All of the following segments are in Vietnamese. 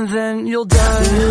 and then you'll die.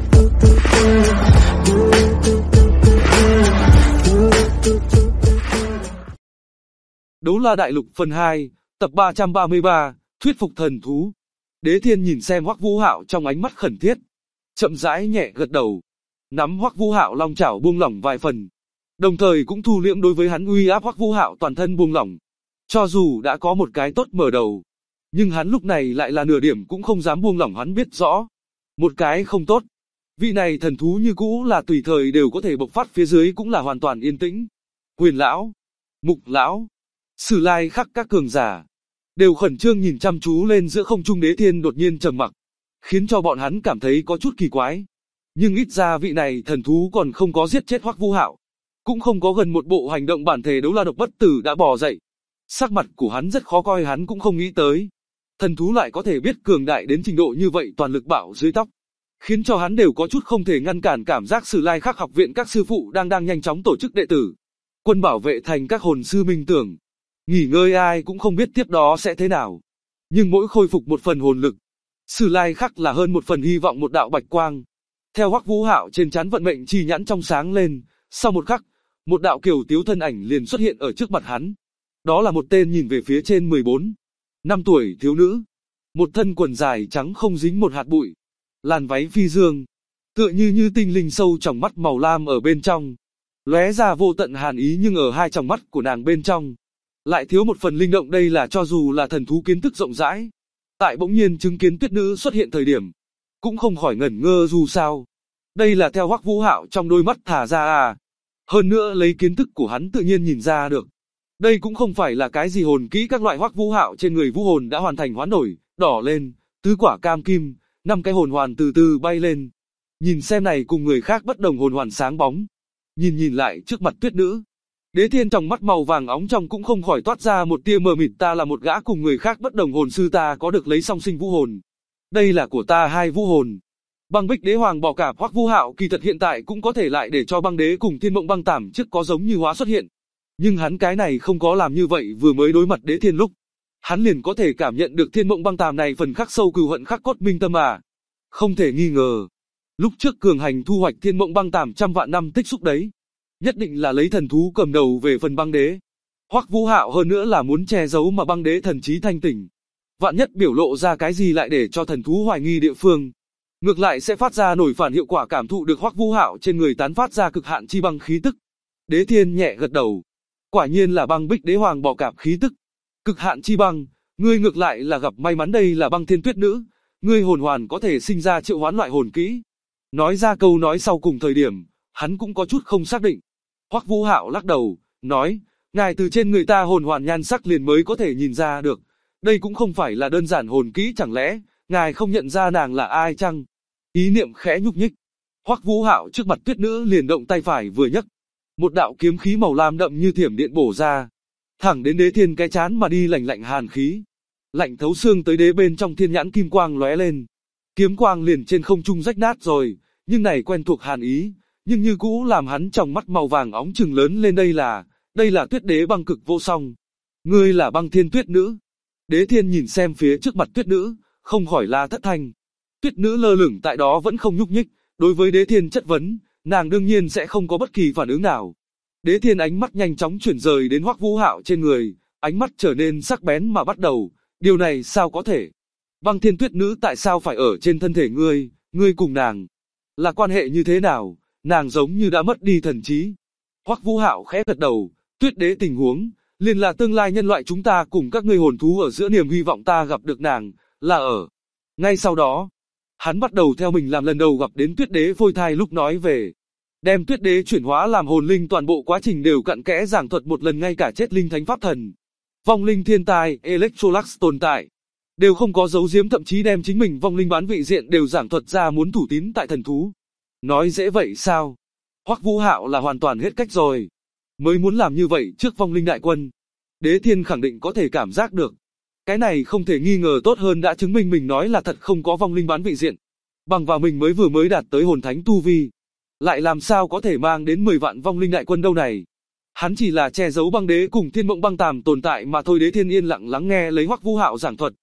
Đấu La Đại Lục phần 2, tập 333, thuyết phục thần thú. Đế Thiên nhìn xem Hoắc Vũ Hạo trong ánh mắt khẩn thiết, chậm rãi nhẹ gật đầu, nắm Hoắc Vũ Hạo long chảo buông lỏng vài phần, đồng thời cũng thu liễm đối với hắn uy áp. Hoắc Vũ Hạo toàn thân buông lỏng, cho dù đã có một cái tốt mở đầu, nhưng hắn lúc này lại là nửa điểm cũng không dám buông lỏng. Hắn biết rõ, một cái không tốt, vị này thần thú như cũ là tùy thời đều có thể bộc phát. Phía dưới cũng là hoàn toàn yên tĩnh. Huyền lão, Mục lão, Sử Lai Khắc các cường giả đều khẩn trương nhìn chăm chú lên giữa không trung. Đế Thiên đột nhiên trầm mặc, khiến cho bọn hắn cảm thấy có chút kỳ quái. Nhưng ít ra vị này thần thú còn không có giết chết Hoắc Vũ Hạo, cũng không có gần một bộ hành động bản thể đấu la độc bất tử đã bò dậy. Sắc mặt của hắn rất khó coi, hắn cũng không nghĩ tới thần thú lại có thể biết cường đại đến trình độ như vậy, toàn lực bạo dưới tóc, khiến cho hắn đều có chút không thể ngăn cản cảm giác. Sử Lai Khắc học viện các sư phụ đang nhanh chóng tổ chức đệ tử quân bảo vệ thành các hồn sư minh tưởng. Nghỉ ngơi ai cũng không biết tiếp đó sẽ thế nào, nhưng mỗi khôi phục một phần hồn lực, Sử Lai Khắc là hơn một phần hy vọng. Một đạo bạch quang theo Hoắc Vũ Hạo trên trán vận mệnh chi nhãn trong sáng lên, sau một khắc, một đạo kiều tiếu thân ảnh liền xuất hiện ở trước mặt hắn. Đó là một tên nhìn về phía trên 14 năm tuổi thiếu nữ, một thân quần dài trắng không dính một hạt bụi, làn váy phi dương, tựa như tinh linh sâu trong mắt màu lam ở bên trong, lóe ra vô tận hàn ý, nhưng ở hai tròng mắt của nàng bên trong lại thiếu một phần linh động. Đây là cho dù là thần thú kiến thức rộng rãi, tại bỗng nhiên chứng kiến tuyết nữ xuất hiện thời điểm, cũng không khỏi ngẩn ngơ. Dù sao, đây là theo Hoắc Vũ Hạo trong đôi mắt thả ra à. Hơn nữa lấy kiến thức của hắn tự nhiên nhìn ra được, đây cũng không phải là cái gì hồn kỹ các loại. Hoắc Vũ Hạo trên người vũ hồn đã hoàn thành hoán đổi, đỏ lên, tứ quả cam kim, 5 cái hồn hoàn từ từ bay lên. Nhìn xem này cùng người khác bất đồng hồn hoàn sáng bóng, nhìn lại trước mặt tuyết nữ, Đế Thiên trong mắt màu vàng óng trong cũng không khỏi toát ra một tia mờ mịt. Ta là một gã cùng người khác bất đồng hồn sư, ta có được lấy song sinh vũ hồn. Đây là của ta hai vũ hồn. Băng Bích Đế Hoàng Bò Cạp. Hoắc Vũ Hạo kỳ thật hiện tại cũng có thể lại để cho Băng Đế cùng Thiên Mộng Băng Tảm trước có giống như hóa xuất hiện, nhưng hắn cái này không có làm như vậy. Vừa mới đối mặt Đế Thiên lúc, hắn liền có thể cảm nhận được Thiên Mộng Băng Tảm này phần khắc sâu cừu hận khắc cốt minh tâm à. Không thể nghi ngờ, lúc trước cường hành thu hoạch Thiên Mộng Băng Tảm trăm vạn năm tích xúc đấy, nhất định là lấy thần thú cầm đầu. Về phần Băng Đế, Hoắc Vũ Hạo hơn nữa là muốn che giấu mà Băng Đế thần trí thanh tỉnh, vạn nhất biểu lộ ra cái gì lại để cho thần thú hoài nghi địa phương, ngược lại sẽ phát ra nổi phản hiệu quả. Cảm thụ được Hoắc Vũ Hạo trên người tán phát ra cực hạn chi băng khí tức, Đế Thiên nhẹ gật đầu, quả nhiên là Băng Bích Đế Hoàng Bò Cạp khí tức, cực hạn chi băng, ngươi ngược lại là gặp may mắn. Đây là Băng Thiên Tuyết Nữ, ngươi hồn hoàn có thể sinh ra triệu hoán loại hồn kỹ. Nói ra câu nói sau cùng thời điểm, hắn cũng có chút không xác định. Hoắc Vũ Hạo lắc đầu, nói, ngài từ trên người ta hồn hoàn nhan sắc liền mới có thể nhìn ra được, đây cũng không phải là đơn giản hồn kỹ. Chẳng lẽ ngài không nhận ra nàng là ai chăng? Ý niệm khẽ nhúc nhích, Hoắc Vũ Hạo trước mặt tuyết nữ liền động tay phải vừa nhấc, một đạo kiếm khí màu lam đậm như thiểm điện bổ ra, thẳng đến Đế Thiên cái chán mà đi. Lạnh hàn khí, lạnh thấu xương tới đế. Bên trong thiên nhãn kim quang lóe lên, kiếm quang liền trên không trung rách nát rồi, nhưng này quen thuộc hàn ý, nhưng như cũ làm hắn trong mắt màu vàng óng trừng lớn lên. Đây là Tuyết Đế Băng Cực Vô Song. Ngươi là Băng Thiên Tuyết Nữ. Đế Thiên nhìn xem phía trước mặt tuyết nữ, không khỏi la thất thanh. Tuyết nữ lơ lửng tại đó vẫn không nhúc nhích, đối với Đế Thiên chất vấn, nàng đương nhiên sẽ không có bất kỳ phản ứng nào. Đế Thiên ánh mắt nhanh chóng chuyển rời đến Hoắc Vũ Hạo trên người, ánh mắt trở nên sắc bén mà bắt đầu, điều này sao có thể? Băng Thiên Tuyết Nữ tại sao phải ở trên thân thể ngươi, ngươi cùng nàng là quan hệ như thế nào? Nàng giống như đã mất đi thần trí. Hoắc Vũ Hạo khẽ gật đầu, Tuyết Đế tình huống, liền là tương lai nhân loại chúng ta cùng các ngươi hồn thú ở giữa. Niềm hy vọng ta gặp được nàng, là ở. Ngay sau đó, hắn bắt đầu theo mình làm lần đầu gặp đến Tuyết Đế phôi thai. Lúc nói về đem Tuyết Đế chuyển hóa làm hồn linh, toàn bộ quá trình đều cặn kẽ giảng thuật một lần, ngay cả chết linh thánh pháp thần, vong linh thiên tài, Electrolax tồn tại, đều không có giấu giếm, thậm chí đem chính mình vong linh bán vị diện đều giảng thuật ra, muốn thủ tín tại thần thú. Nói dễ vậy sao? Hoắc Vũ Hạo là hoàn toàn hết cách rồi, mới muốn làm như vậy trước vong linh đại quân. Đế Thiên khẳng định có thể cảm giác được, cái này không thể nghi ngờ tốt hơn đã chứng minh mình nói là thật, không có vong linh bán vị diện. Bằng vào mình vừa mới đạt tới hồn thánh tu vi, lại làm sao có thể mang đến 10 vạn vong linh đại quân đâu này. Hắn chỉ là che giấu Băng Đế cùng Thiên Mộng Băng Tàm tồn tại mà thôi. Đế Thiên yên lặng lắng nghe lấy Hoắc Vũ Hạo giảng thuật,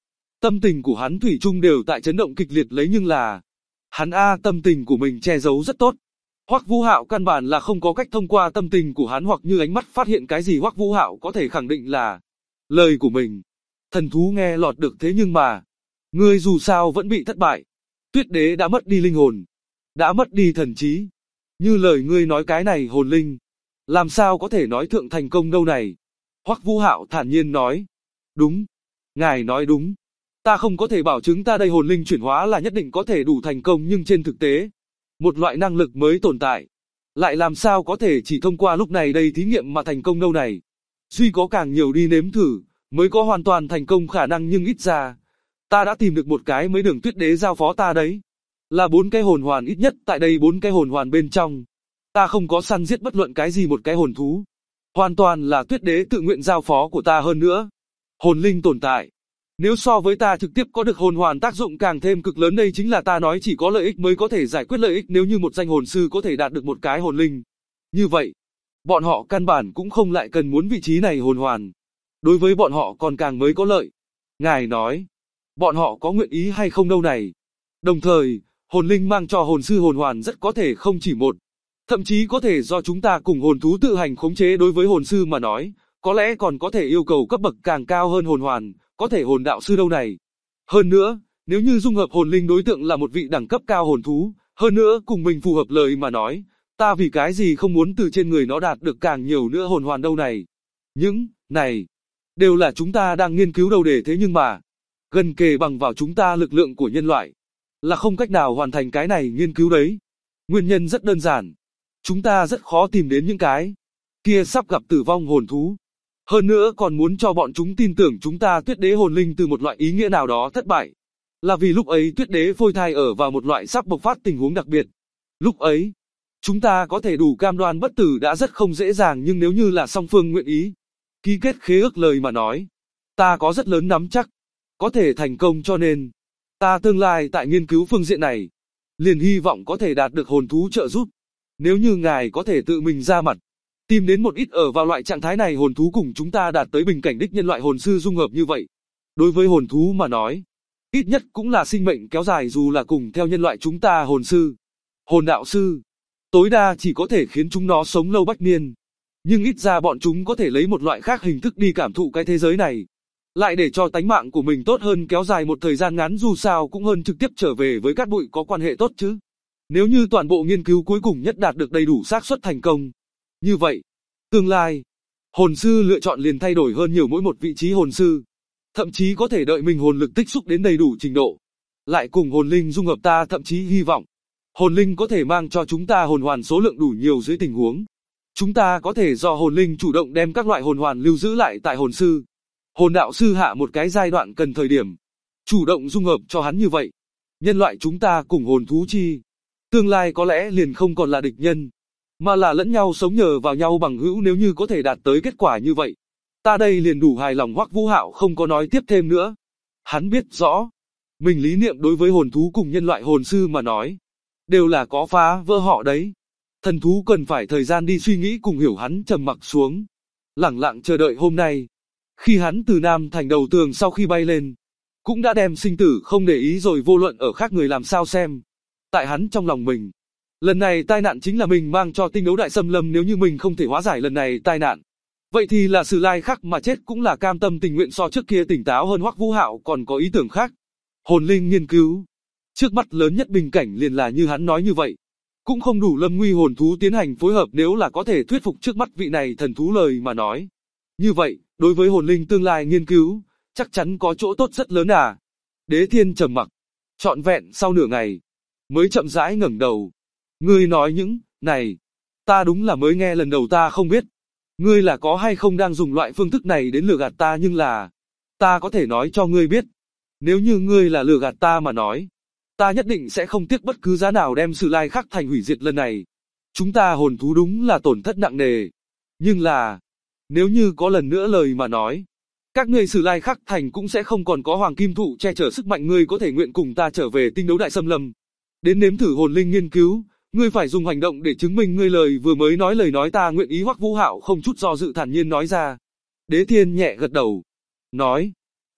Tâm tình của hắn thủy chung đều tại chấn động kịch liệt lấy nhưng là hắn tâm tình của mình che giấu rất tốt. Hoắc Vũ Hạo căn bản là không có cách thông qua tâm tình của hắn hoặc như ánh mắt phát hiện cái gì Hoắc Vũ Hạo có thể khẳng định là lời của mình. Thần thú nghe lọt được thế nhưng mà, ngươi dù sao vẫn bị thất bại. Tuyết đế đã mất đi linh hồn, đã mất đi thần trí. Như lời ngươi nói cái này hồn linh, làm sao có thể nói thượng thành công đâu này. Hoắc Vũ Hạo thản nhiên nói, đúng, ngài nói đúng. Ta không có thể bảo chứng ta đây hồn linh chuyển hóa là nhất định có thể đủ thành công nhưng trên thực tế, một loại năng lực mới tồn tại. Lại làm sao có thể chỉ thông qua lúc này đây thí nghiệm mà thành công đâu này. Duy có càng nhiều đi nếm thử, mới có hoàn toàn thành công khả năng nhưng ít ra. Ta đã tìm được một cái mới đường tuyết đế giao phó ta đấy. Là 4 cái hồn hoàn ít nhất tại đây 4 cái hồn hoàn bên trong. Ta không có săn giết bất luận cái gì một cái hồn thú. Hoàn toàn là tuyết đế tự nguyện giao phó của ta hơn nữa. Hồn linh tồn tại. Nếu so với ta trực tiếp có được hồn hoàn tác dụng càng thêm cực lớn đây chính là ta nói chỉ có lợi ích mới có thể giải quyết lợi ích nếu như một danh hồn sư có thể đạt được một cái hồn linh. Như vậy, bọn họ căn bản cũng không lại cần muốn vị trí này hồn hoàn. Đối với bọn họ còn càng mới có lợi. Ngài nói, bọn họ có nguyện ý hay không đâu này. Đồng thời, hồn linh mang cho hồn sư hồn hoàn rất có thể không chỉ một. Thậm chí có thể do chúng ta cùng hồn thú tự hành khống chế đối với hồn sư mà nói, có lẽ còn có thể yêu cầu cấp bậc càng cao hơn hồn hoàn, có thể hồn đạo sư đâu này. Hơn nữa, nếu như dung hợp hồn linh đối tượng là một vị đẳng cấp cao hồn thú, hơn nữa cùng mình phù hợp lời mà nói, ta vì cái gì không muốn từ trên người nó đạt được càng nhiều nữa hồn hoàn đâu này. Những này đều là chúng ta đang nghiên cứu đâu để thế nhưng mà gần kề bằng vào chúng ta lực lượng của nhân loại là không cách nào hoàn thành cái này nghiên cứu đấy. Nguyên nhân rất đơn giản. Chúng ta rất khó tìm đến những cái kia sắp gặp tử vong hồn thú. Hơn nữa còn muốn cho bọn chúng tin tưởng chúng ta tuyết đế hồn linh từ một loại ý nghĩa nào đó thất bại. Là vì lúc ấy tuyết đế phôi thai ở vào một loại sắp bộc phát tình huống đặc biệt. Lúc ấy, chúng ta có thể đủ cam đoan bất tử đã rất không dễ dàng nhưng nếu như là song phương nguyện ý ký kết khế ước lời mà nói, ta có rất lớn nắm chắc có thể thành công cho nên ta tương lai tại nghiên cứu phương diện này liền hy vọng có thể đạt được hồn thú trợ giúp. Nếu như ngài có thể tự mình ra mặt, tìm đến một ít ở vào loại trạng thái này hồn thú cùng chúng ta đạt tới bình cảnh đích nhân loại hồn sư dung hợp như vậy. Đối với hồn thú mà nói, ít nhất cũng là sinh mệnh kéo dài dù là cùng theo nhân loại chúng ta hồn sư, hồn đạo sư, tối đa chỉ có thể khiến chúng nó sống lâu bách niên. Nhưng ít ra bọn chúng có thể lấy một loại khác hình thức đi cảm thụ cái thế giới này. Lại để cho tánh mạng của mình tốt hơn kéo dài một thời gian ngắn dù sao cũng hơn trực tiếp trở về với cát bụi có quan hệ tốt chứ. Nếu như toàn bộ nghiên cứu cuối cùng nhất đạt được đầy đủ xác suất thành công. Như vậy, tương lai, hồn sư lựa chọn liền thay đổi hơn nhiều mỗi một vị trí hồn sư. Thậm chí có thể đợi mình hồn lực tích xúc đến đầy đủ trình độ. Lại cùng hồn linh dung hợp ta thậm chí hy vọng. Hồn linh có thể mang cho chúng ta hồn hoàn số lượng đủ nhiều dưới tình huống. Chúng ta có thể do hồn linh chủ động đem các loại hồn hoàn lưu giữ lại tại hồn sư. Hồn đạo sư hạ một cái giai đoạn cần thời điểm. Chủ động dung hợp cho hắn như vậy. Nhân loại chúng ta cùng hồn thú chi. Tương lai có lẽ liền không còn là địch nhân. Mà là lẫn nhau sống nhờ vào nhau bằng hữu nếu như có thể đạt tới kết quả như vậy. Ta đây liền đủ hài lòng. Hoắc Vũ Hạo không có nói tiếp thêm nữa. Hắn biết rõ. Mình lý niệm đối với hồn thú cùng nhân loại hồn sư mà nói. Đều là có phá vỡ họ đấy. Thần thú cần phải thời gian đi suy nghĩ cùng hiểu hắn trầm mặc xuống. Lẳng lặng chờ đợi hôm nay. Khi hắn từ Nam Thành đầu tường sau khi bay lên. Cũng đã đem sinh tử không để ý rồi vô luận ở khác người làm sao xem. Tại hắn trong lòng mình. Lần này tai nạn chính là mình mang cho tinh đấu đại xâm lâm nếu như mình không thể hóa giải lần này tai nạn. Vậy thì là Sử Lai Khắc mà chết cũng là cam tâm tình nguyện so trước kia tỉnh táo hơn. Hoắc Vũ Hạo còn có ý tưởng khác. Hồn linh nghiên cứu. Trước mắt lớn nhất bình cảnh liền là như hắn nói như vậy. Cũng không đủ lâm nguy hồn thú tiến hành phối hợp nếu là có thể thuyết phục trước mắt vị này thần thú lời mà nói. Như vậy, đối với hồn linh tương lai nghiên cứu, chắc chắn có chỗ tốt rất lớn à. Đế Thiên trầm mặc, trọn vẹn sau nửa ngày, mới chậm rãi ngẩng đầu. Ngươi nói những này, ta đúng là mới nghe lần đầu ta không biết. Ngươi là có hay không đang dùng loại phương thức này đến lừa gạt ta nhưng là, ta có thể nói cho ngươi biết. Nếu như ngươi là lừa gạt ta mà nói, ta nhất định sẽ không tiếc bất cứ giá nào đem Sử Lai Khắc thành hủy diệt lần này. Chúng ta hồn thú đúng là tổn thất nặng nề. Nhưng là, nếu như có lần nữa lời mà nói, các ngươi Sử Lai Khắc thành cũng sẽ không còn có hoàng kim thụ che chở sức mạnh. Ngươi có thể nguyện cùng ta trở về tinh đấu đại xâm lâm. Đến nếm thử hồn linh nghiên cứu, ngươi phải dùng hành động để chứng minh ngươi lời vừa mới nói lời nói ta nguyện ý. Hoắc Vũ Hạo không chút do dự thản nhiên nói ra. Đế Thiên nhẹ gật đầu, nói,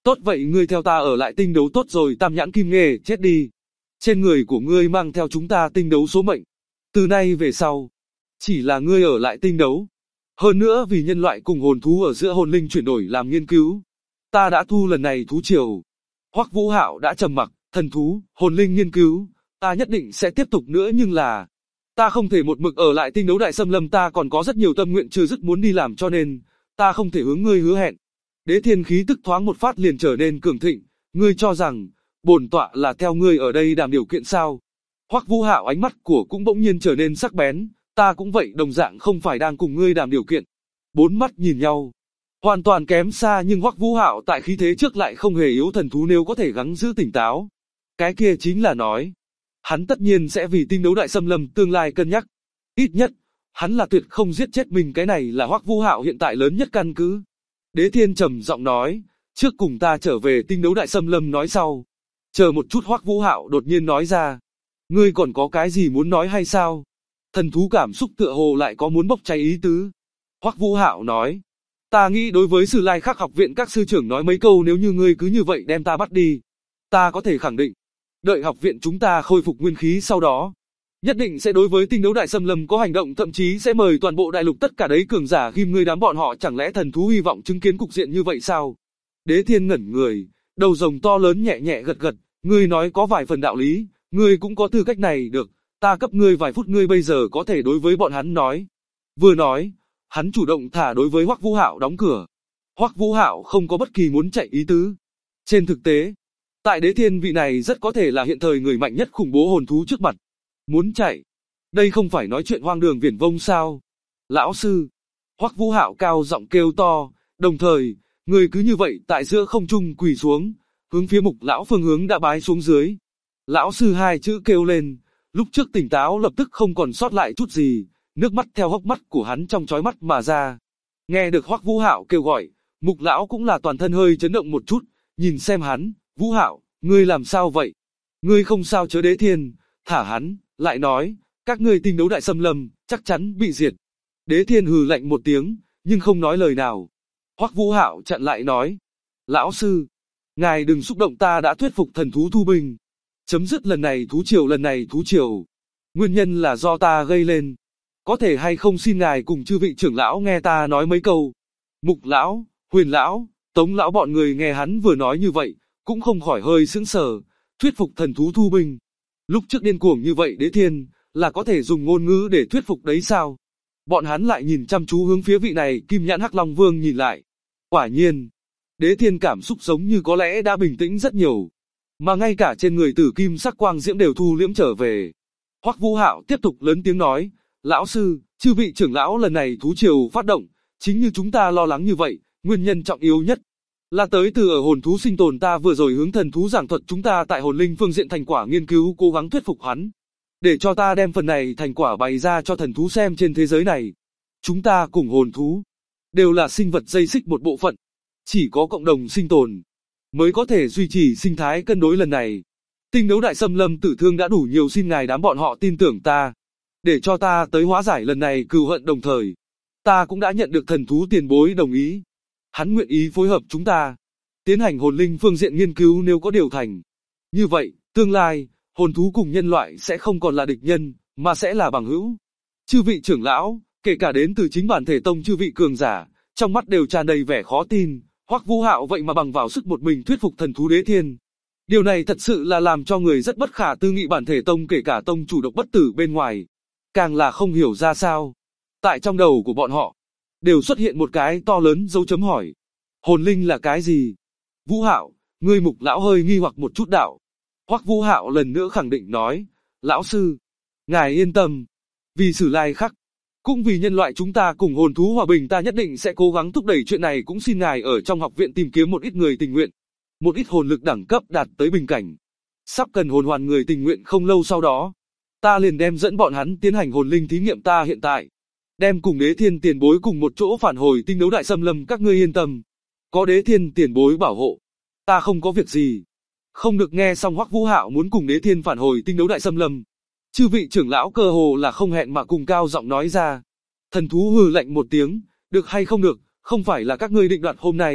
Tốt vậy ngươi theo ta ở lại tinh đấu tốt rồi Tam Nhãn Kim Nghê chết đi. Trên người của ngươi mang theo chúng ta tinh đấu số mệnh. Từ nay về sau, chỉ là ngươi ở lại tinh đấu. Hơn nữa vì nhân loại cùng hồn thú ở giữa hồn linh chuyển đổi làm nghiên cứu. Ta đã thu lần này thú triều. Hoắc Vũ Hạo đã trầm mặc, thần thú, hồn linh nghiên cứu, ta nhất định sẽ tiếp tục nữa nhưng là ta không thể một mực ở lại tinh đấu đại xâm lâm ta còn có rất nhiều tâm nguyện chưa dứt muốn đi làm cho nên ta không thể hướng ngươi hứa hẹn. Đế Thiên khí tức thoáng một phát liền trở nên cường thịnh, ngươi cho rằng bổn tọa là theo ngươi ở đây đàm điều kiện sao? Hoắc Vũ Hạo ánh mắt của cũng bỗng nhiên trở nên sắc bén, ta cũng vậy đồng dạng không phải đang cùng ngươi đàm điều kiện. Bốn mắt nhìn nhau, hoàn toàn kém xa nhưng Hoắc Vũ Hạo tại khí thế trước lại không hề yếu thần thú nếu có thể gắng giữ tỉnh táo. Cái kia chính là nói, hắn tất nhiên sẽ vì tinh đấu đại xâm lâm tương lai cân nhắc. Ít nhất, hắn là tuyệt không giết chết mình cái này là Hoắc Vũ Hạo hiện tại lớn nhất căn cứ. Đế Thiên trầm giọng nói, trước cùng ta trở về tinh đấu đại xâm lâm nói sau. Chờ một chút Hoắc Vũ Hạo đột nhiên nói ra, ngươi còn có cái gì muốn nói hay sao? Thần thú cảm xúc tựa hồ lại có muốn bốc cháy ý tứ. Hoắc Vũ Hạo nói, ta nghĩ đối với Sử Lai Khắc học viện các sư trưởng nói mấy câu nếu như ngươi cứ như vậy đem ta bắt đi. Ta có thể khẳng định, đợi học viện chúng ta khôi phục nguyên khí sau đó, nhất định sẽ đối với tinh đấu đại xâm lâm có hành động thậm chí sẽ mời toàn bộ đại lục tất cả đấy cường giả ghim ngươi đám bọn họ chẳng lẽ thần thú hy vọng chứng kiến cục diện như vậy sao? Đế Thiên ngẩn người, đầu rồng to lớn nhẹ nhẹ gật gật, ngươi nói có vài phần đạo lý, ngươi cũng có tư cách này được, ta cấp ngươi vài phút ngươi bây giờ có thể đối với bọn hắn nói. Vừa nói, hắn chủ động thả đối với Hoắc Vũ Hạo đóng cửa. Hoắc Vũ Hạo không có bất kỳ muốn chạy ý tứ. Trên thực tế, tại Đế Thiên vị này rất có thể là hiện thời người mạnh nhất khủng bố hồn thú trước mặt. Muốn chạy, đây không phải nói chuyện hoang đường viển vông sao? Lão sư, Hoắc Vũ Hạo cao giọng kêu to, đồng thời, người cứ như vậy tại giữa không trung quỳ xuống, hướng phía Mục lão phương hướng đã bái xuống dưới. Lão sư hai chữ kêu lên, lúc trước tỉnh táo lập tức không còn sót lại chút gì, nước mắt theo hốc mắt của hắn trong chói mắt mà ra. Nghe được Hoắc Vũ Hạo kêu gọi, Mục lão cũng là toàn thân hơi chấn động một chút, nhìn xem hắn, Vũ Hạo, ngươi làm sao vậy? Ngươi không sao chớ? Đế Thiên, thả hắn, lại nói, các ngươi tinh đấu đại xâm lâm, chắc chắn bị diệt. Đế Thiên hừ lạnh một tiếng, nhưng không nói lời nào. Hoắc Vũ Hạo chặn lại nói, lão sư, ngài đừng xúc động ta đã thuyết phục thần thú thu binh. Chấm dứt lần này thú triều. Nguyên nhân là do ta gây lên. Có thể hay không xin ngài cùng chư vị trưởng lão nghe ta nói mấy câu. Mục lão, Huyền lão, Tống lão bọn người nghe hắn vừa nói như vậy, cũng không khỏi hơi sững sờ, thuyết phục thần thú thu binh. Lúc trước điên cuồng như vậy Đế Thiên, là có thể dùng ngôn ngữ để thuyết phục đấy sao? Bọn hắn lại nhìn chăm chú hướng phía vị này Kim Nhãn Hắc Long Vương nhìn lại. Quả nhiên, Đế Thiên cảm xúc giống như có lẽ đã bình tĩnh rất nhiều. Mà ngay cả trên người tử kim sắc quang diễm đều thu liễm trở về. Hoắc Vũ Hạo tiếp tục lớn tiếng nói, lão sư, chư vị trưởng lão lần này thú triều phát động, chính như chúng ta lo lắng như vậy, nguyên nhân trọng yếu nhất là tới từ ở hồn thú sinh tồn ta vừa rồi hướng thần thú giảng thuật chúng ta tại hồn linh phương diện thành quả nghiên cứu cố gắng thuyết phục hắn. Để cho ta đem phần này thành quả bày ra cho thần thú xem trên thế giới này. Chúng ta cùng hồn thú, đều là sinh vật dây xích một bộ phận. Chỉ có cộng đồng sinh tồn, mới có thể duy trì sinh thái cân đối lần này. Tinh đấu đại xâm lâm tử thương đã đủ nhiều xin ngài đám bọn họ tin tưởng ta. Để cho ta tới hóa giải lần này cừu hận đồng thời. Ta cũng đã nhận được thần thú tiền bối đồng ý. Hắn nguyện ý phối hợp chúng ta, tiến hành hồn linh phương diện nghiên cứu nếu có điều thành. Như vậy, tương lai, hồn thú cùng nhân loại sẽ không còn là địch nhân, mà sẽ là bằng hữu. Chư vị trưởng lão, kể cả đến từ chính bản thể tông chư vị cường giả, trong mắt đều tràn đầy vẻ khó tin, Hoắc Vũ Hạo vậy mà bằng vào sức một mình thuyết phục thần thú Đế Thiên. Điều này thật sự là làm cho người rất bất khả tư nghị bản thể tông kể cả tông chủ độc bất tử bên ngoài. Càng là không hiểu ra sao. Tại trong đầu của bọn họ, đều xuất hiện một cái to lớn dấu chấm hỏi. Hồn linh là cái gì? Vũ Hạo, ngươi Mục lão hơi nghi hoặc một chút đạo. Hoắc Vũ Hạo lần nữa khẳng định nói, lão sư, ngài yên tâm, vì Sử Lai Khắc, cũng vì nhân loại chúng ta cùng hồn thú hòa bình ta nhất định sẽ cố gắng thúc đẩy chuyện này cũng xin ngài ở trong học viện tìm kiếm một ít người tình nguyện, một ít hồn lực đẳng cấp đạt tới bình cảnh. Sắp cần hồn hoàn người tình nguyện không lâu sau đó, ta liền đem dẫn bọn hắn tiến hành hồn linh thí nghiệm ta hiện tại. Đem cùng Đế Thiên tiền bối cùng một chỗ phản hồi tinh đấu đại xâm lâm các ngươi yên tâm. Có Đế Thiên tiền bối bảo hộ, ta không có việc gì. Không được nghe xong Hoắc Vũ Hạo muốn cùng Đế Thiên phản hồi tinh đấu đại xâm lâm. Chư vị trưởng lão cơ hồ là không hẹn mà cùng cao giọng nói ra. Thần thú hừ lạnh một tiếng, được hay không được, không phải là các ngươi định đoạt hôm nay,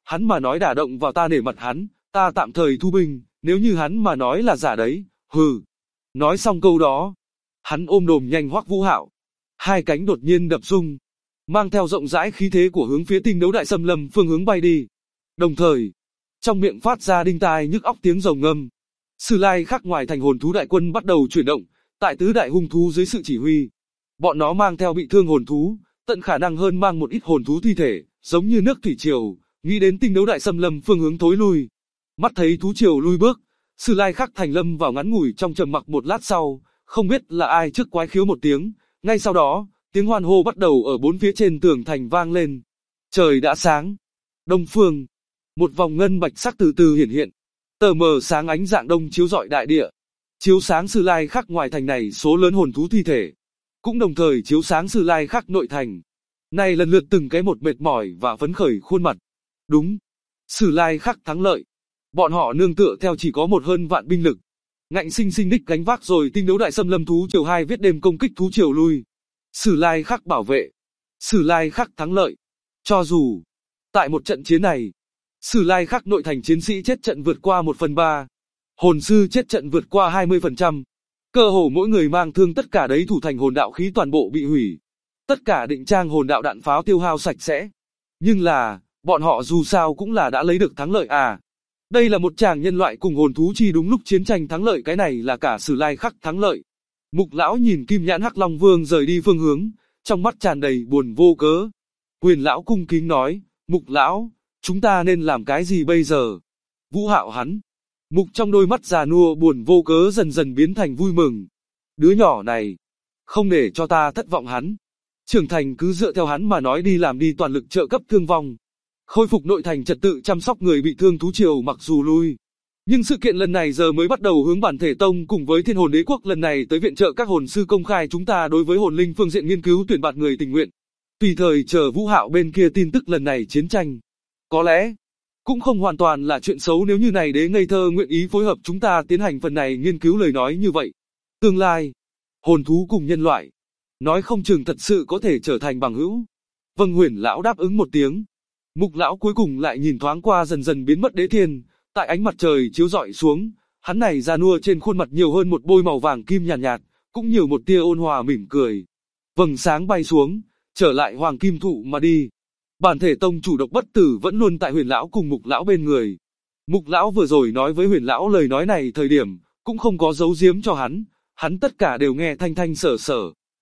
Hắn mà nói đả động vào ta nể mặt hắn, ta tạm thời thu binh, nếu như hắn mà nói là giả đấy, hừ. Nói xong câu đó, hắn ôm đồm nhanh Hoắc Vũ Hạo. Hai cánh đột nhiên đập rung, mang theo rộng rãi khí thế của hướng phía Tinh Đấu Đại Xâm Lâm phương hướng bay đi. Đồng thời, trong miệng phát ra đinh tai nhức óc tiếng rồng ngâm. Sử Lai Khắc ngoài thành hồn thú đại quân bắt đầu chuyển động, tại tứ đại hung thú dưới sự chỉ huy. Bọn nó mang theo bị thương hồn thú, tận khả năng hơn mang một ít hồn thú thi thể, giống như nước thủy triều, nghĩ đến Tinh Đấu Đại Xâm Lâm phương hướng thối lui. Mắt thấy thú triều lui bước, Sử Lai Khắc thành lâm vào ngắn ngủi trong trầm mặc một lát sau, không biết là ai trước quái khiếu một tiếng, ngay sau đó, tiếng hoan hô bắt đầu ở bốn phía trên tường thành vang lên. Trời đã sáng. Đông phương, một vòng ngân bạch sắc từ từ hiển hiện. Tờ mờ sáng ánh dạng đông chiếu rọi đại địa, chiếu sáng Sử Lai Khắc ngoài thành này số lớn hồn thú thi thể, cũng đồng thời chiếu sáng Sử Lai Khắc nội thành. Này lần lượt từng cái một mệt mỏi và phấn khởi khuôn mặt. Đúng, Sử Lai Khắc thắng lợi. Bọn họ nương tựa theo chỉ có một hơn vạn binh lực, ngạnh sinh sinh đích gánh vác rồi Tinh Đấu Đại Xâm Lâm thú triều 2 viết đêm công kích thú triều lui. Sử Lai Khắc bảo vệ, Sử Lai Khắc thắng lợi. Cho dù tại một trận chiến này, Sử Lai Khắc nội thành chiến sĩ chết trận vượt qua 1/3, hồn sư chết trận vượt qua 20%, cơ hồ mỗi người mang thương tất cả đấy thủ thành hồn đạo khí toàn bộ bị hủy, tất cả định trang hồn đạo đạn pháo tiêu hao sạch sẽ. Nhưng là, bọn họ dù sao cũng là đã lấy được thắng lợi à. Đây là một chàng nhân loại cùng hồn thú chi đúng lúc chiến tranh thắng lợi, cái này là cả Sử Lai Khắc thắng lợi. Mục lão nhìn Kim Nhãn Hắc Long Vương rời đi phương hướng, trong mắt tràn đầy buồn vô cớ. Huyền lão cung kính nói, Mục lão, chúng ta nên làm cái gì bây giờ? Vũ Hạo hắn. Mục trong đôi mắt già nua buồn vô cớ dần dần biến thành vui mừng. Đứa nhỏ này, không để cho ta thất vọng hắn. Trưởng thành cứ dựa theo hắn mà nói đi làm đi, toàn lực trợ cấp thương vong. Khôi phục nội thành trật tự, chăm sóc người bị thương thú triều mặc dù lui. Nhưng sự kiện lần này giờ mới bắt đầu hướng Bản Thể Tông cùng với Thiên Hồn Đế Quốc lần này tới viện trợ các hồn sư công khai chúng ta đối với hồn linh phương diện nghiên cứu tuyển bạt người tình nguyện. Tùy thời chờ Vũ Hạo bên kia tin tức lần này chiến tranh. Có lẽ, cũng không hoàn toàn là chuyện xấu nếu như này đế ngây thơ nguyện ý phối hợp chúng ta tiến hành phần này nghiên cứu lời nói như vậy. Tương lai, hồn thú cùng nhân loại, nói không chừng thật sự có thể trở thành bằng hữu. Vâng, Huyền lão đáp ứng một tiếng. Mục lão cuối cùng lại nhìn thoáng qua dần dần biến mất Đế Thiên, tại ánh mặt trời chiếu rọi xuống, hắn này già nua trên khuôn mặt nhiều hơn một bôi màu vàng kim nhàn nhạt, cũng nhiều một tia ôn hòa mỉm cười. Vầng sáng bay xuống, trở lại Hoàng Kim Thụ mà đi. Bản Thể Tông chủ Độc Bất Tử vẫn luôn tại Huyền lão cùng Mục lão bên người. Mục lão vừa rồi nói với Huyền lão lời nói này thời điểm, cũng không có giấu giếm cho hắn tất cả đều nghe thanh thanh sở sở.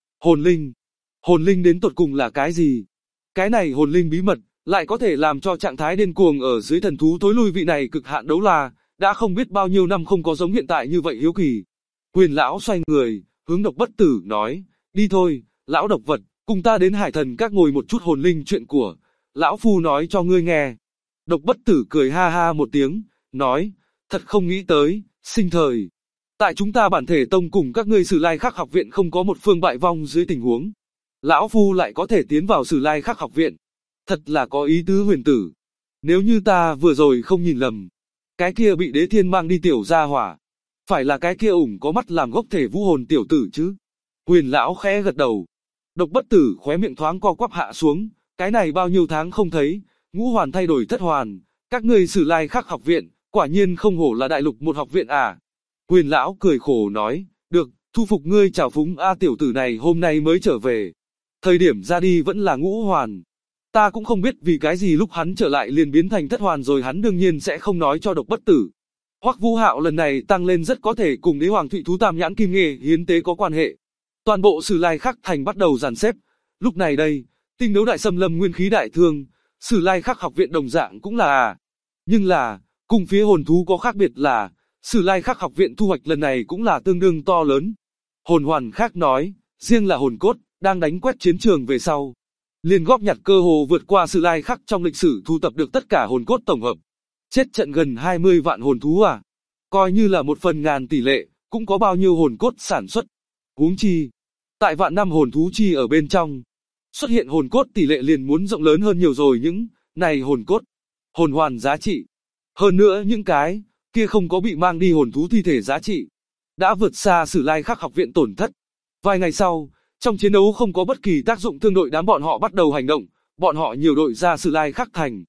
Hồn linh đến tột cùng là cái gì? Cái này hồn linh bí mật, lại có thể làm cho trạng thái điên cuồng ở dưới thần thú thối lui vị này cực hạn đấu la, đã không biết bao nhiêu năm không có giống hiện tại như vậy hiếu kỳ. Huyền lão xoay người, hướng Độc Bất Tử nói, đi thôi, lão độc vật, cùng ta đến Hải Thần Các ngồi một chút hồn linh chuyện của, lão phu nói cho ngươi nghe. Độc Bất Tử cười ha ha một tiếng, nói, thật không nghĩ tới, sinh thời. Tại chúng ta Bản Thể Tông cùng các ngươi Sử Lai Khắc học viện không có một phương bại vong dưới tình huống. Lão phu lại có thể tiến vào Sử Lai Khắc học viện. Thật là có ý tứ Huyền tử. Nếu như ta vừa rồi không nhìn lầm, cái kia bị Đế Thiên mang đi tiểu gia hỏa, phải là cái kia ủng có mắt làm gốc thể vũ hồn tiểu tử chứ? Huyền lão khẽ gật đầu. Độc Bất Tử khóe miệng thoáng co quắp hạ xuống, cái này bao nhiêu tháng không thấy, ngũ hoàn thay đổi thất hoàn, các ngươi Sử Lai Khắc học viện, quả nhiên không hổ là đại lục một học viện à? Huyền lão cười khổ nói, được, thu phục ngươi trào phúng a, tiểu tử này hôm nay mới trở về, thời điểm ra đi vẫn là ngũ hoàn. Ta cũng không biết vì cái gì lúc hắn trở lại liền biến thành thất hoàn rồi, hắn đương nhiên sẽ không nói cho Độc Bất Tử. Hoắc Vũ Hạo lần này tăng lên rất có thể cùng Đế Hoàng Thụy Thú Tam Nhãn Kim Nghề hiến tế có quan hệ. Toàn bộ Sử Lai Khắc thành bắt đầu dàn xếp. Lúc này đây, Tinh Đấu Đại Xâm Lâm nguyên khí đại thương, Sử Lai Khắc học viện đồng dạng cũng là. Nhưng là, cùng phía hồn thú có khác biệt là, Sử Lai Khắc học viện thu hoạch lần này cũng là tương đương to lớn. Hồn Hoàn khác nói, riêng là hồn cốt, đang đánh quét chiến trường về sau, liền góp nhặt cơ hồ vượt qua Sử Lai Khắc trong lịch sử thu tập được tất cả hồn cốt tổng hợp. Chết trận gần 20 vạn hồn thú à? Coi như là 1/1000 tỷ lệ, cũng có bao nhiêu hồn cốt sản xuất. Huống chi, tại vạn năm hồn thú chi ở bên trong, xuất hiện hồn cốt tỷ lệ liền muốn rộng lớn hơn nhiều rồi, những này hồn cốt, hồn hoàn giá trị. Hơn nữa những cái kia không có bị mang đi hồn thú thi thể giá trị, đã vượt xa Sử Lai Khắc học viện tổn thất. Vài ngày sau, trong chiến đấu không có bất kỳ tác dụng thương đội đám bọn họ bắt đầu hành động, bọn họ nhiều đội ra Sử Lai Khắc thành.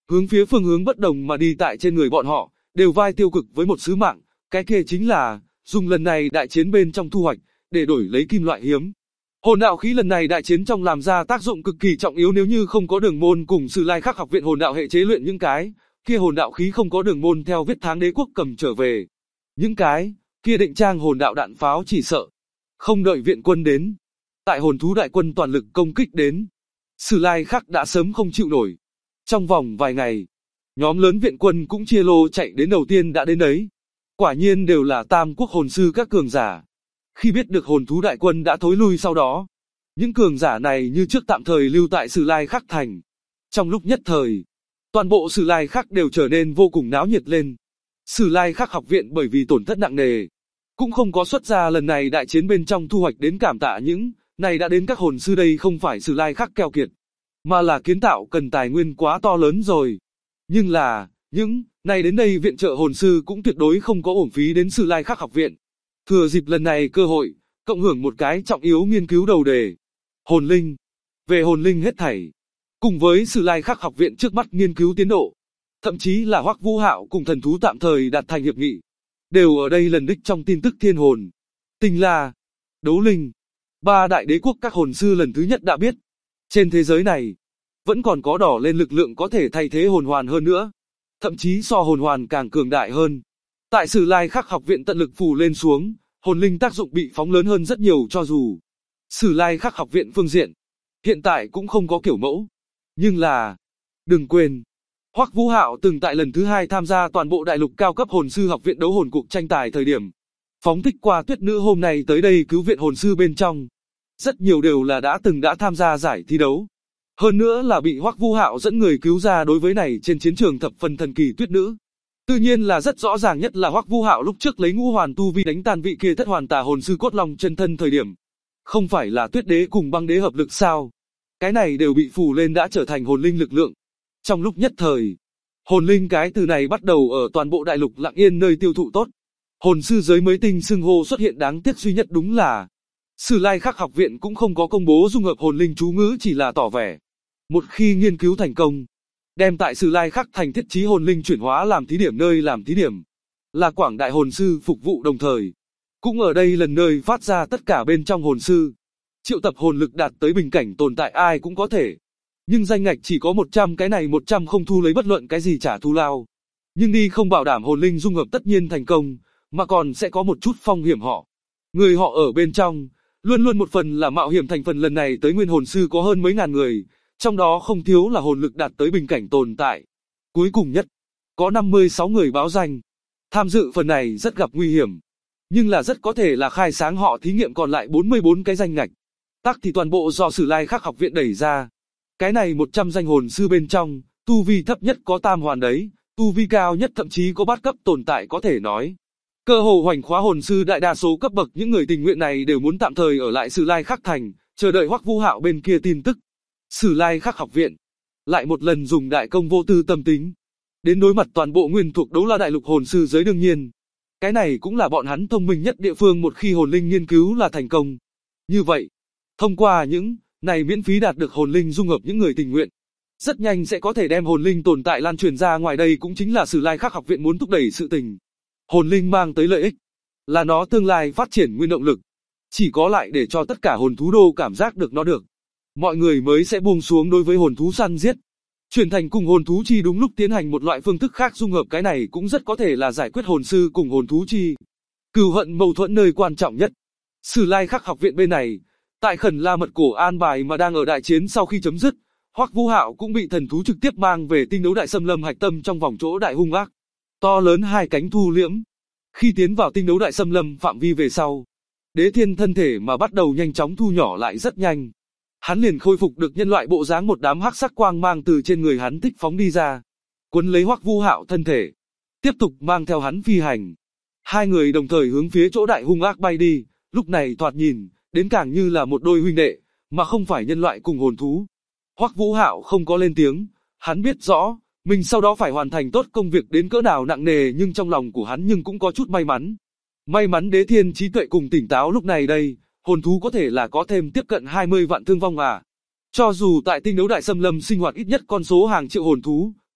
hướng phía phương hướng bất đồng mà đi. Tại trên người bọn họ, đều vai tiêu cực với một sứ mạng, cái kia chính là dùng lần này đại chiến bên trong thu hoạch, để đổi lấy kim loại hiếm. Hồn đạo khí lần này đại chiến trong làm ra tác dụng cực kỳ trọng yếu, nếu như không có Đường Môn cùng Sử Lai Khắc học viện hồn đạo hệ chế luyện những cái kia hồn đạo khí không có Đường Môn theo viết tháng đế quốc cầm trở về. Những cái kia định trang hồn đạo đạn pháo chỉ sợ không đợi viện quân đến. Tại hồn thú đại quân toàn lực công kích đến, Sử Lai Khắc đã sớm không chịu nổi. Trong vòng vài ngày, nhóm lớn viện quân cũng chia lô chạy đến, đầu tiên đã đến đấy. Quả nhiên đều là tam quốc hồn sư các cường giả. Khi biết được hồn thú đại quân đã thối lui sau đó, những cường giả này như trước tạm thời lưu tại Sử Lai Khắc thành. Trong lúc nhất thời, toàn bộ Sử Lai Khắc đều trở nên vô cùng náo nhiệt lên. Sử Lai Khắc học viện bởi vì tổn thất nặng nề, cũng không có xuất ra lần này đại chiến bên trong thu hoạch đến cảm tạ những này đã đến các hồn sư. Đây không phải Sử Lai Khắc keo kiệt, mà là kiến tạo cần tài nguyên quá to lớn rồi. Nhưng là, những này đến đây viện trợ hồn sư cũng tuyệt đối không có uổng phí đến Sử Lai Khắc học viện. Thừa dịp lần này cơ hội, cộng hưởng một cái trọng yếu nghiên cứu đầu đề. Hồn linh. Về hồn linh hết thảy. Cùng với Sử Lai Khắc học viện trước mắt nghiên cứu tiến độ. Thậm chí là Hoắc Vũ Hạo cùng thần thú tạm thời đạt thành hiệp nghị. Đều ở đây lần đích trong tin tức thiên hồn. Tinh La. Đấu linh. Ba đại đế quốc các hồn sư lần thứ nhất đã biết. Trên thế giới này, vẫn còn có đỏ lên lực lượng có thể thay thế hồn hoàn hơn nữa. Thậm chí so hồn hoàn càng cường đại hơn. Tại Sử Lai Khắc học viện tận lực phủ lên xuống, hồn linh tác dụng bị phóng lớn hơn rất nhiều. Cho dù Sử Lai Khắc học viện phương diện hiện tại cũng không có kiểu mẫu, nhưng là đừng quên, Hoắc Vũ Hạo từng tại lần thứ 2 tham gia toàn bộ đại lục cao cấp hồn sư học viện đấu hồn cuộc tranh tài thời điểm phóng thích qua Tuyết Nữ hôm nay tới đây cứu viện hồn sư bên trong, rất nhiều đều là đã tham gia giải thi đấu. Hơn nữa là bị Hoắc Vũ Hạo dẫn người cứu ra. Đối với này trên chiến trường thập phần thần kỳ Tuyết Nữ, tự nhiên là rất rõ ràng nhất là Hoắc Vũ Hạo lúc trước lấy ngũ hoàn tu vi đánh tan vị kia thất hoàn tà hồn sư cốt long chân thân thời điểm. Không phải là Tuyết Đế cùng Băng Đế hợp lực sao? Cái này đều bị phủ lên đã trở thành hồn linh lực lượng. Trong lúc nhất thời, hồn linh cái từ này bắt đầu ở toàn bộ đại lục lặng yên nơi tiêu thụ tốt. Hồn sư giới mới tinh xưng hô xuất hiện, đáng tiếc duy nhất đúng là Sử Lai Khắc học viện cũng không có công bố dung hợp hồn linh chú ngữ, chỉ là tỏ vẻ một khi nghiên cứu thành công, đem tại Sử Lai Khắc thành thiết trí hồn linh chuyển hóa làm thí điểm. Nơi làm thí điểm là quảng đại hồn sư phục vụ, đồng thời cũng ở đây lần nơi phát ra tất cả bên trong hồn sư. Triệu tập hồn lực đạt tới bình cảnh tồn tại ai cũng có thể, nhưng danh ngạch chỉ có 100, cái này 100 không thu lấy bất luận cái gì trả thù lao. Nhưng đi không bảo đảm hồn linh dung hợp tất nhiên thành công, mà còn sẽ có một chút phong hiểm. Người họ ở bên trong, luôn luôn một phần là mạo hiểm thành phần. Lần này tới nguyên hồn sư có hơn mấy ngàn người, trong đó không thiếu là hồn lực đạt tới bình cảnh tồn tại. Cuối cùng nhất, có 56 người báo danh. Tham dự phần này rất gặp nguy hiểm, nhưng là rất có thể là khai sáng họ thí nghiệm. Còn lại 44 cái danh ngạch tắc thì toàn bộ do Sử Lai Khắc học viện đẩy ra. Cái này 100 danh hồn sư bên trong, tu vi thấp nhất có tam hoàn đấy, tu vi cao nhất thậm chí có bát cấp tồn tại. Có thể nói, cơ hồ hoành khóa hồn sư đại đa số cấp bậc những người tình nguyện này đều muốn tạm thời ở lại Sử Lai Khắc thành, chờ đợi Hoắc Vũ Hạo bên kia tin tức. Sử Lai Khắc học viện lại một lần dùng đại công vô tư tâm tính đến đối mặt toàn bộ nguyên thuộc đấu la đại lục hồn sư giới. đương nhiên, cái này cũng là bọn hắn thông minh nhất địa phương. Một khi hồn linh nghiên cứu là thành công, như vậy, thông qua những này miễn phí đạt được hồn linh dung hợp những người tình nguyện, rất nhanh sẽ có thể đem hồn linh tồn tại lan truyền ra ngoài. Đây cũng chính là Sử Lai Khắc học viện muốn thúc đẩy sự tình. Hồn linh mang tới lợi ích là nó tương lai phát triển nguyên động lực. Chỉ có lại để cho tất cả hồn thú đô cảm giác được nó được, mọi người mới sẽ buông xuống đối với hồn thú săn giết, chuyển thành cùng hồn thú chi đúng lúc tiến hành một loại phương thức khác dung hợp. Cái này cũng rất có thể là giải quyết hồn sư cùng hồn thú chi cừu hận mâu thuẫn nơi quan trọng nhất. Sử Lai Khắc học viện bên này, tại Khẩn La mật cổ an bài mà đang ở đại chiến sau khi chấm dứt, Hoắc Vũ Hạo cũng bị thần thú trực tiếp mang về tinh đấu đại xâm lâm hạch tâm trong vòng chỗ đại hung ác. To lớn hai cánh thu liễm. Khi tiến vào tinh đấu đại xâm lâm phạm vi về sau, Đế Thiên thân thể mà bắt đầu nhanh chóng thu nhỏ lại rất nhanh. Hắn liền khôi phục được nhân loại bộ dáng, một đám hắc sắc quang mang từ trên người hắn thích phóng đi ra, cuốn lấy Hoắc Vũ Hạo thân thể, tiếp tục mang theo hắn phi hành. Hai người đồng thời hướng phía chỗ đại hung ác bay đi, lúc này thoạt nhìn đến càng như là một đôi huynh đệ, mà không phải nhân loại cùng hồn thú. Hoắc Vũ Hạo không có lên tiếng, hắn biết rõ, mình sau đó phải hoàn thành tốt công việc đến cỡ nào nặng nề, nhưng trong lòng của hắn nhưng cũng có chút may mắn. May mắn Đế Thiên trí tuệ cùng tỉnh táo lúc này đây, hồn thú có thể là có thêm tiếp cận 20 vạn thương vong à. Cho dù tại tinh đấu đại xâm lâm sinh hoạt ít nhất con số hàng triệu hồn thú,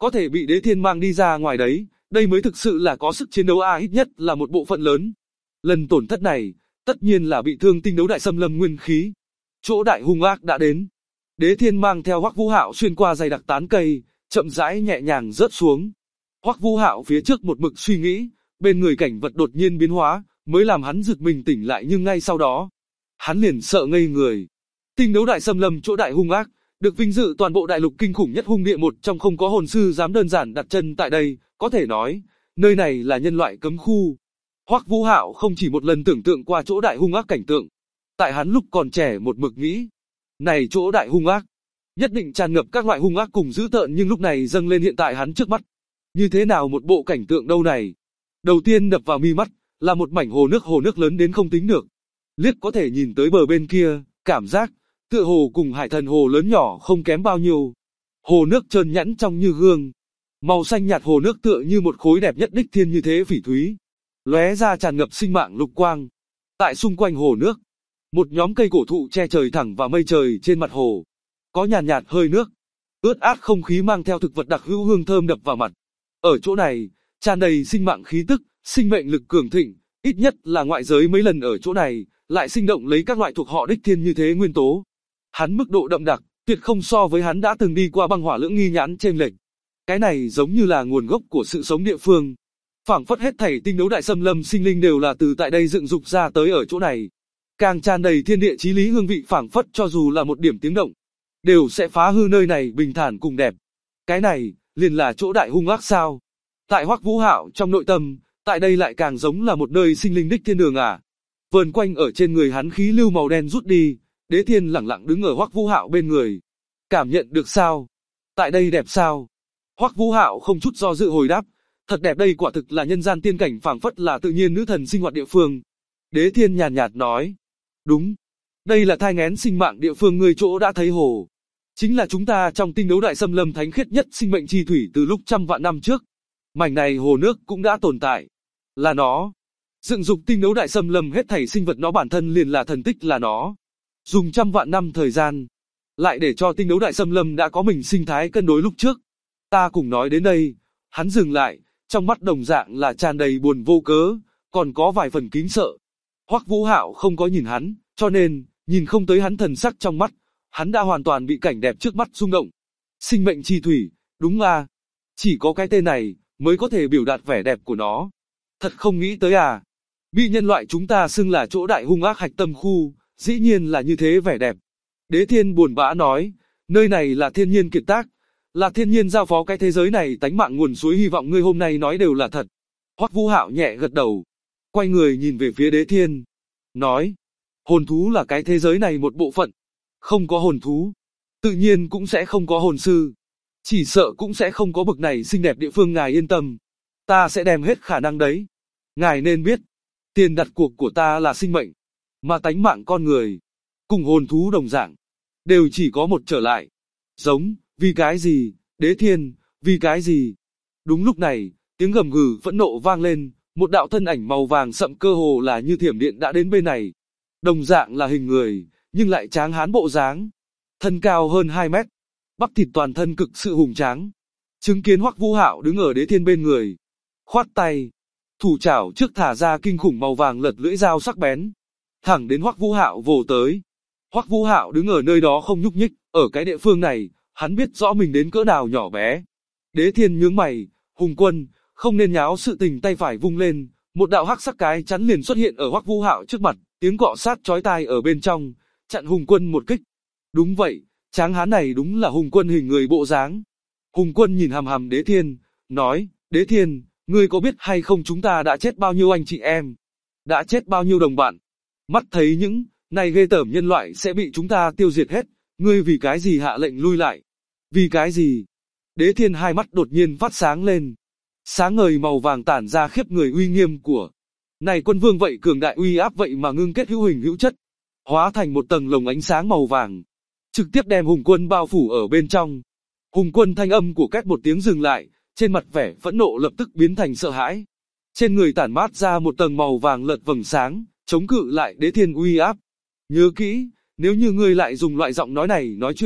có thể bị Đế Thiên mang đi ra ngoài đấy, đây mới thực sự là có sức chiến đấu ít nhất là một bộ phận lớn. Lần tổn thất này, tất nhiên là bị thương tinh đấu đại xâm lâm nguyên khí. Chỗ đại hung ác đã đến. Đế Thiên mang theo Hoắc Vũ Hạo xuyên qua dày đặc tán cây, chậm rãi nhẹ nhàng rớt xuống. Hoắc Vũ Hạo phía trước một mực suy nghĩ, bên người cảnh vật đột nhiên biến hóa, mới làm hắn giật mình tỉnh lại, nhưng ngay sau đó, hắn liền sợ ngây người. Tinh đấu đại xâm lâm chỗ đại hung ác, được vinh dự toàn bộ đại lục kinh khủng nhất hung địa, một trong không có hồn sư dám đơn giản đặt chân tại đây, có thể nói, nơi này là nhân loại cấm khu. Hoắc Vũ Hạo không chỉ một lần tưởng tượng qua chỗ đại hung ác cảnh tượng. Tại hắn lúc còn trẻ một mực nghĩ, này chỗ đại hung ác, nhất định tràn ngập các loại hung ác cùng dữ tợn, nhưng lúc này dâng lên hiện tại hắn trước mắt. Như thế nào một bộ cảnh tượng đâu này? Đầu tiên đập vào mi mắt, là một mảnh hồ nước lớn đến không tính được. Liếc có thể nhìn tới bờ bên kia, cảm giác, tựa hồ cùng Hải Thần Hồ lớn nhỏ không kém bao nhiêu. Hồ nước trơn nhẵn trong như gương. Màu xanh nhạt hồ nước tựa như một khối đẹp nhất đích thiên như thế phỉ thúy. Lóe ra tràn ngập sinh mạng lục quang. Tại xung quanh hồ nước, một nhóm cây cổ thụ che trời thẳng vào mây trời trên mặt hồ. Có nhàn nhạt hơi nước, ướt át không khí mang theo thực vật đặc hữu hương thơm đập vào mặt. Ở chỗ này, tràn đầy sinh mạng khí tức, sinh mệnh lực cường thịnh, ít nhất là ngoại giới mấy lần ở chỗ này, lại sinh động lấy các loại thuộc họ đích thiên như thế nguyên tố. Hắn mức độ đậm đặc, tuyệt không so với hắn đã từng đi qua băng hỏa lưỡng nghi nhãn chênh lệch. Cái này giống như là nguồn gốc của sự sống địa phương. Phảng phất hết thảy tinh đấu đại xâm lâm sinh linh đều là từ tại đây dựng dục ra tới ở chỗ này. Càng tràn đầy thiên địa chí lý hương vị, phảng phất cho dù là một điểm tiếng động, đều sẽ phá hư nơi này bình thản cùng đẹp. Cái này, liền là chỗ đại hung ác sao? Tại Hoắc Vũ Hạo trong nội tâm, tại đây lại càng giống là một nơi sinh linh đích thiên đường à? Vờn quanh ở trên người hắn khí lưu màu đen rút đi, Đế Thiên lặng lặng đứng ở Hoắc Vũ Hạo bên người. Cảm nhận được sao? Tại đây đẹp sao? Hoắc Vũ Hạo không chút do dự hồi đáp, thật đẹp, đây quả thực là nhân gian tiên cảnh, phảng phất là tự nhiên nữ thần sinh hoạt địa phương. Đế Thiên nhàn nhạt nói, đúng, đây là thai nghén sinh mạng địa phương, người chỗ đã thấy hồ. Chính là chúng ta trong tinh đấu đại xâm lâm thánh khiết nhất sinh mệnh chi thủy từ lúc trăm vạn năm trước. Mảnh này hồ nước cũng đã tồn tại. Là nó. Dựng dục tinh đấu đại xâm lâm hết thảy sinh vật, nó bản thân liền là thần tích, là nó. Dùng trăm vạn năm thời gian, lại để cho tinh đấu đại xâm lâm đã có mình sinh thái cân đối lúc trước. Ta cùng nói đến đây, hắn dừng lại, trong mắt đồng dạng là tràn đầy buồn vô cớ, còn có vài phần kính sợ. Hoắc Vũ Hạo không có nhìn hắn, cho nên, nhìn không tới hắn thần sắc trong mắt, hắn đã hoàn toàn bị cảnh đẹp trước mắt rung động. Sinh mệnh chi thủy, đúng à, chỉ có cái tên này, mới có thể biểu đạt vẻ đẹp của nó. Thật không nghĩ tới à, bị nhân loại chúng ta xưng là chỗ đại hung ác hạch tâm khu, dĩ nhiên là như thế vẻ đẹp. Đế Thiên buồn bã nói, nơi này là thiên nhiên kiệt tác, là thiên nhiên giao phó cái thế giới này tánh mạng nguồn suối, hy vọng ngươi hôm nay nói đều là thật. Hoắc Vũ Hạo nhẹ gật đầu, quay người nhìn về phía Đế Thiên, nói, hồn thú là cái thế giới này một bộ phận, không có hồn thú, tự nhiên cũng sẽ không có hồn sư, chỉ sợ cũng sẽ không có bực này xinh đẹp địa phương, ngài yên tâm, ta sẽ đem hết khả năng đấy. Ngài nên biết, tiền đặt cuộc của ta là sinh mệnh, mà tánh mạng con người, cùng hồn thú đồng dạng, đều chỉ có một trở lại. Giống, vì cái gì, Đế Thiên, vì cái gì? Đúng lúc này, tiếng gầm gừ phẫn nộ vang lên, một đạo thân ảnh màu vàng sậm cơ hồ là như thiểm điện đã đến bên này. Đồng dạng là hình người, nhưng lại tráng hán bộ dáng, thân cao hơn 2 mét, bắp thịt toàn thân cực sự hùng tráng. Chứng kiến Hoắc Vũ Hạo đứng ở Đế Thiên bên người, khoát tay, thủ chảo trước thả ra kinh khủng màu vàng lật lưỡi dao sắc bén, thẳng đến Hoắc Vũ Hạo vồ tới. Hoắc Vũ Hạo đứng ở nơi đó không nhúc nhích, ở cái địa phương này, hắn biết rõ mình đến cỡ nào nhỏ bé. Đế Thiên nhướng mày, Hùng Quân, không nên nháo sự tình, tay phải vung lên, một đạo hắc sắc cái chắn liền xuất hiện ở Hoắc Vũ Hạo trước mặt, tiếng cọ sát chói tai ở bên trong, chặn Hùng Quân một kích. Đúng vậy, tráng hán này đúng là Hùng Quân hình người bộ dáng. Hùng Quân nhìn hằm hằm Đế Thiên, nói, Đế Thiên, ngươi có biết hay không chúng ta đã chết bao nhiêu anh chị em, đã chết bao nhiêu đồng bạn, mắt thấy những này ghê tởm nhân loại sẽ bị chúng ta tiêu diệt hết, ngươi vì cái gì hạ lệnh lui lại, vì cái gì? Đế Thiên hai mắt đột nhiên phát sáng lên, sáng ngời màu vàng tản ra khiếp người uy nghiêm của này quân vương, vậy cường đại uy áp vậy mà ngưng kết hữu hình hữu chất, hóa thành một tầng lồng ánh sáng màu vàng, trực tiếp đem Hùng Quân bao phủ ở bên trong. Hùng Quân thanh âm của két một tiếng dừng lại, trên mặt vẻ phẫn nộ lập tức biến thành sợ hãi. Trên người tản mát ra một tầng màu vàng lật vầng sáng, chống cự lại Đế Thiên uy áp. Nhớ kỹ, nếu như ngươi lại dùng loại giọng nói này nói chuyện,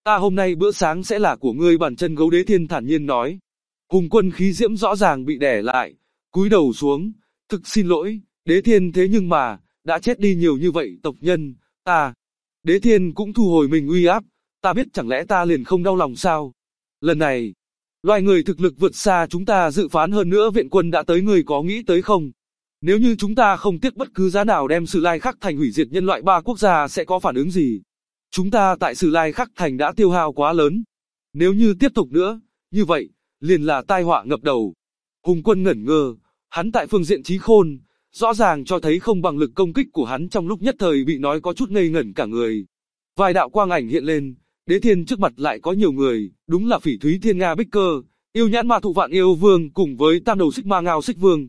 Ta hôm nay bữa sáng sẽ là của ngươi, bàn chân gấu Đế Thiên thản nhiên nói. Hùng Quân khí diễm rõ ràng bị đè lại, cúi đầu xuống, thực xin lỗi, Đế Thiên, thế nhưng mà, đã chết đi nhiều như vậy tộc nhân, ta. Đế Thiên cũng thu hồi mình uy áp, ta biết, chẳng lẽ ta liền không đau lòng sao? Lần này, loài người thực lực vượt xa chúng ta dự phán, hơn nữa viện quân đã tới, người có nghĩ tới không? Nếu như chúng ta không tiếc bất cứ giá nào đem Sử Lai Khắc Thành hủy diệt nhân loại, 3 quốc gia sẽ có phản ứng gì? Chúng ta tại Sử Lai Khắc Thành đã tiêu hao quá lớn. Nếu như tiếp tục nữa, như vậy, liền là tai họa ngập đầu. Hùng Quân ngẩn ngơ, hắn tại phương diện trí khôn, rõ ràng cho thấy không bằng lực công kích của hắn, trong lúc nhất thời bị nói có chút ngây ngẩn cả người. Vài đạo quang ảnh hiện lên, Đế Thiên trước mặt lại có nhiều người, đúng là Phỉ Thúy Thiên Nga Bích Cơ, Yêu Nhãn Ma Thụ Vạn Yêu Vương cùng với Tam Đầu Xích Ma Ngao Xích Vương.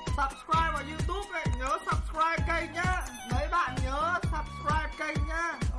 Subscribe vào YouTube này, nhớ subscribe kênh nhá. Mấy bạn nhớ subscribe kênh nhá.